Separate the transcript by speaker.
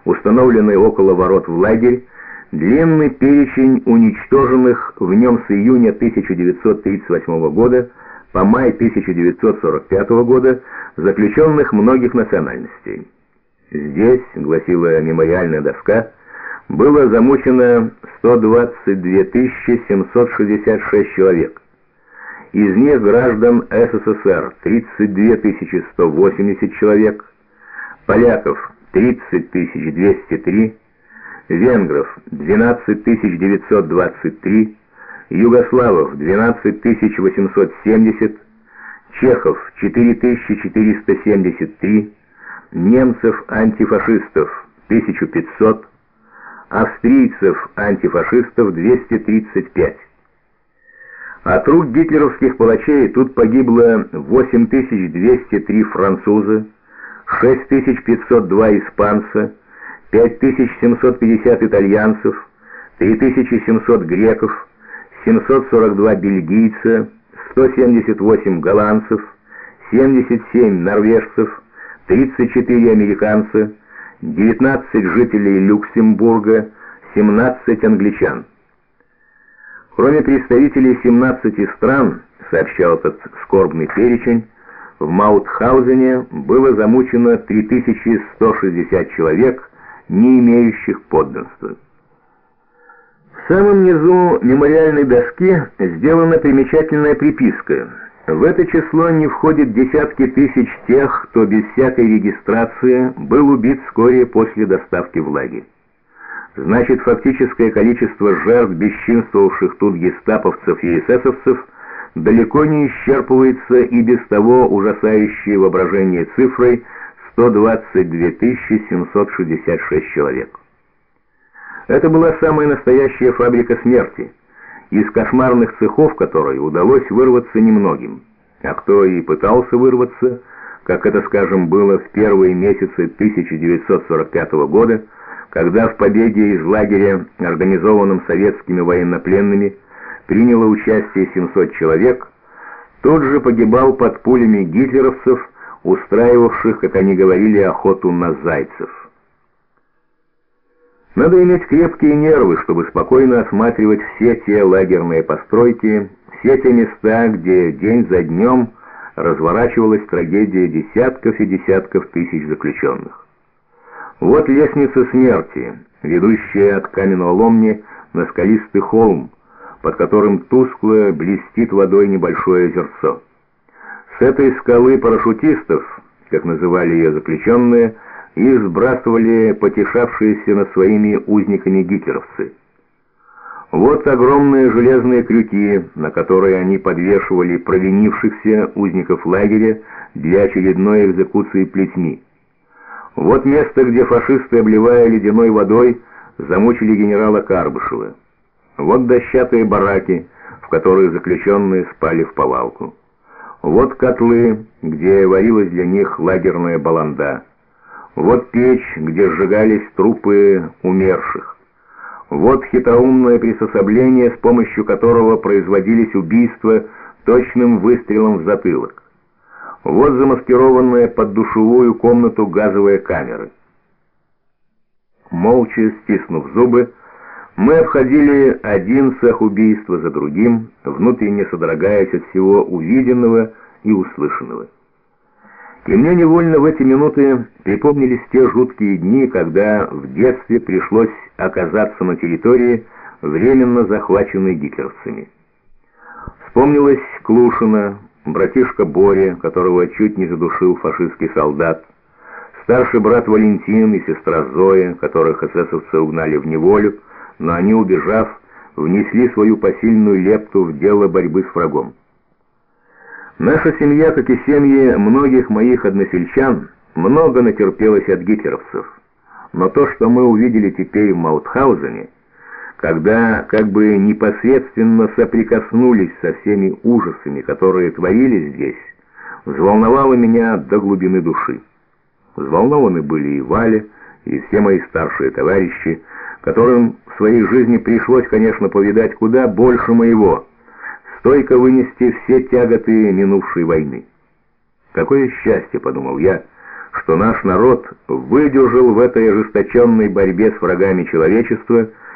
Speaker 1: установленный около ворот в лагерь, длинный перечень уничтоженных в нем с июня 1938 года по май 1945 года заключенных многих национальностей. Здесь, гласила мемориальная доска, было замучено 122 766 человек. Из них граждан СССР 32 180 человек, поляков 30 203, венгров 12 923, югославов 12 870, чехов 4473, немцев-антифашистов 1500, австрийцев-антифашистов 235. От рук гитлеровских палачей тут погибло 8203 француза, 6502 испанца, 5750 итальянцев, 3700 греков, 742 бельгийца, 178 голландцев, 77 норвежцев, 34 американца, 19 жителей Люксембурга, 17 англичан. Кроме представителей 17 стран, сообщал этот скорбный перечень, в Маутхаузене было замучено 3160 человек, не имеющих подданства. В самом низу мемориальной доски сделана примечательная приписка. В это число не входят десятки тысяч тех, кто без всякой регистрации был убит вскоре после доставки в лагерь. Значит, фактическое количество жертв бесчинствовавших тут гестаповцев и эсэсовцев далеко не исчерпывается и без того ужасающей воображение цифрой 122 766 человек. Это была самая настоящая фабрика смерти, из кошмарных цехов которой удалось вырваться немногим, а кто и пытался вырваться, как это, скажем, было в первые месяцы 1945 года, когда в побеге из лагеря, организованном советскими военнопленными, приняло участие 700 человек, тот же погибал под пулями гитлеровцев, устраивавших, как они говорили, охоту на зайцев. Надо иметь крепкие нервы, чтобы спокойно осматривать все те лагерные постройки, все те места, где день за днем разворачивалась трагедия десятков и десятков тысяч заключенных. Вот лестница смерти, ведущая от каменоломни на скалистый холм, под которым тускло блестит водой небольшое озерцо. С этой скалы парашютистов, как называли ее заключенные, и сбрасывали потешавшиеся над своими узниками гитлеровцы. Вот огромные железные крюки, на которые они подвешивали провинившихся узников лагеря для очередной экзекуции плетьми. Вот место, где фашисты, обливая ледяной водой, замучили генерала Карбышева. Вот дощатые бараки, в которых заключенные спали вповалку. Вот котлы, где варилась для них лагерная баланда. Вот печь, где сжигались трупы умерших. Вот хитроумное приспособление, с помощью которого производились убийства точным выстрелом в затылок. Вот замаскированная под душевую комнату газовая камера. Молча стиснув зубы, мы обходили один цех убийства за другим, внутренне содрогаясь от всего увиденного и услышанного. И мне невольно в эти минуты припомнились те жуткие дни, когда в детстве пришлось оказаться на территории, временно захваченной гитлеровцами. Вспомнилась Клушина, братишка Боря, которого чуть не задушил фашистский солдат, старший брат Валентин и сестра Зоя, которых эсэсовцы угнали в неволю, но они, убежав, внесли свою посильную лепту в дело борьбы с врагом. Наша семья, как и семьи многих моих односельчан, много натерпелась от гитлеровцев. Но то, что мы увидели теперь в Маутхаузене, когда как бы непосредственно соприкоснулись со всеми ужасами, которые творились здесь, взволновало меня до глубины души. Взволнованы были и Валя, и все мои старшие товарищи, которым в своей жизни пришлось, конечно, повидать куда больше моего, стойко вынести все тяготы минувшей войны. Какое счастье, подумал я, что наш народ выдержал в этой ожесточенной борьбе с врагами человечества